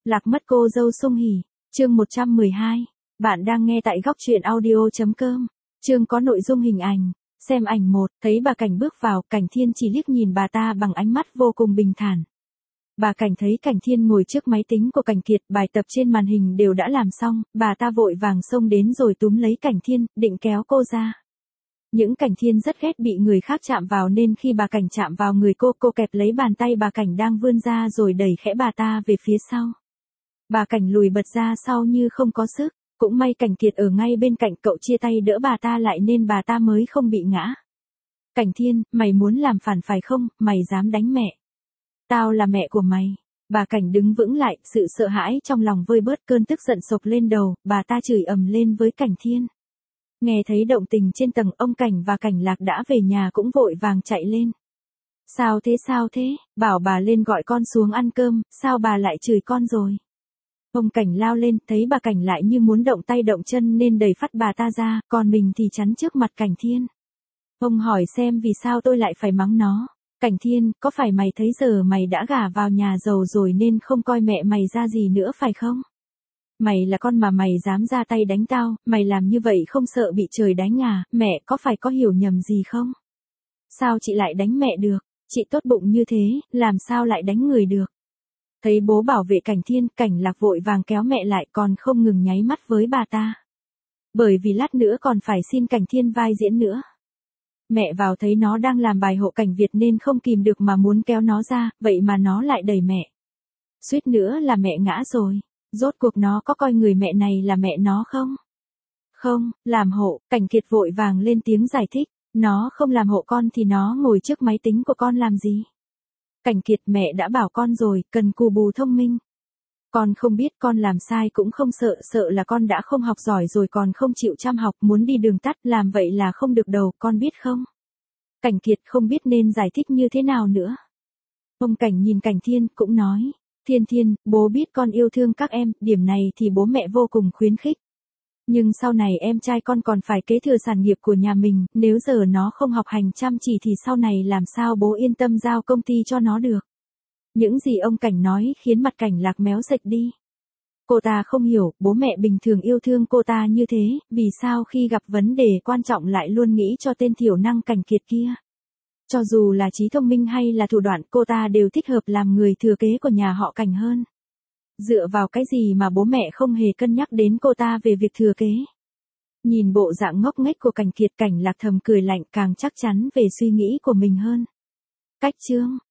Lạc mất cô dâu Sung Hỉ, chương 112. Bạn đang nghe tại góc truyện audio.com. Chương có nội dung hình ảnh. Xem ảnh 1, thấy bà Cảnh bước vào, Cảnh Thiên chỉ liếc nhìn bà ta bằng ánh mắt vô cùng bình thản. Bà Cảnh thấy Cảnh Thiên ngồi trước máy tính của Cảnh Kiệt, bài tập trên màn hình đều đã làm xong, bà ta vội vàng xông đến rồi túm lấy Cảnh Thiên, định kéo cô ra. Những Cảnh Thiên rất ghét bị người khác chạm vào nên khi bà Cảnh chạm vào người cô kẹp lấy bàn tay bà Cảnh đang vươn ra rồi đẩy khẽ bà ta về phía sau. Bà Cảnh lùi bật ra sau như không có sức, cũng may Cảnh Kiệt ở ngay bên cạnh cậu chia tay đỡ bà ta lại nên bà ta mới không bị ngã. Cảnh Thiên, mày muốn làm phản phải không, mày dám đánh mẹ. Tao là mẹ của mày. Bà Cảnh đứng vững lại, sự sợ hãi trong lòng vơi bớt cơn tức giận sộc lên đầu, bà ta chửi ầm lên với Cảnh Thiên. Nghe thấy động tình trên tầng, ông Cảnh và Cảnh Lạc đã về nhà cũng vội vàng chạy lên. Sao thế, bảo bà lên gọi con xuống ăn cơm, sao bà lại chửi con rồi. Ông Cảnh lao lên, thấy bà Cảnh lại như muốn động tay động chân nên đẩy phắt bà ta ra, còn mình thì chắn trước mặt Cảnh Thiên. Ông hỏi xem vì sao tôi lại phải mắng nó. Cảnh Thiên, có phải mày thấy giờ mày đã gả vào nhà giàu rồi nên không coi mẹ mày ra gì nữa phải không? Mày là con mà mày dám ra tay đánh tao, mày làm như vậy không sợ bị trời đánh à, mẹ có phải có hiểu nhầm gì không? Sao chị lại đánh mẹ được, chị tốt bụng như thế, làm sao lại đánh người được? Thấy bố bảo vệ Cảnh Thiên, Cảnh Lạc vội vàng kéo mẹ lại còn không ngừng nháy mắt với bà ta. Bởi vì lát nữa còn phải xin Cảnh Thiên vai diễn nữa. Mẹ vào thấy nó đang làm bài hộ Cảnh Việt nên không kìm được mà muốn kéo nó ra, vậy mà nó lại đẩy mẹ. Suýt nữa là mẹ ngã rồi. Rốt cuộc nó có coi người mẹ này là mẹ nó không? Không, làm hộ, Cảnh Kiệt vội vàng lên tiếng giải thích. Nó không làm hộ con thì nó ngồi trước máy tính của con làm gì? Cảnh Kiệt, mẹ đã bảo con rồi, cần cù bù thông minh. Con không biết con làm sai cũng không sợ là con đã không học giỏi rồi còn không chịu chăm học, muốn đi đường tắt, làm vậy là không được đâu, con biết không? Cảnh Kiệt không biết nên giải thích như thế nào nữa. Ông Cảnh nhìn Cảnh Thiên cũng nói. Thiên, bố biết con yêu thương các em, điểm này thì bố mẹ vô cùng khuyến khích. Nhưng sau này em trai con còn phải kế thừa sản nghiệp của nhà mình, nếu giờ nó không học hành chăm chỉ thì sau này làm sao bố yên tâm giao công ty cho nó được. Những gì ông Cảnh nói khiến mặt Cảnh Lạc méo sệch đi. Cô ta không hiểu, bố mẹ bình thường yêu thương cô ta như thế, vì sao khi gặp vấn đề quan trọng lại luôn nghĩ cho tên thiểu năng Cảnh Kiệt kia. Cho dù là trí thông minh hay là thủ đoạn, cô ta đều thích hợp làm người thừa kế của nhà họ Cảnh hơn. Dựa vào cái gì mà bố mẹ không hề cân nhắc đến cô ta về việc thừa kế. Nhìn bộ dạng ngốc nghếch của Cảnh Kiệt, Cảnh Lạc thầm cười lạnh càng chắc chắn về suy nghĩ của mình hơn. Cách chương,